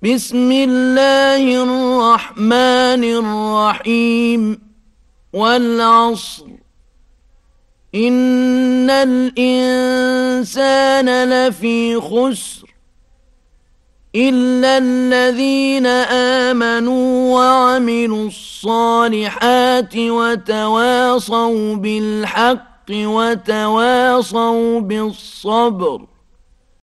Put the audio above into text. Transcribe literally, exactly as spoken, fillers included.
بسم الله الرحمن الرحيم والعصر إن الإنسان لفي خسر إلا الذين آمنوا وعملوا الصالحات وتواصوا بالحق وتواصوا بالصبر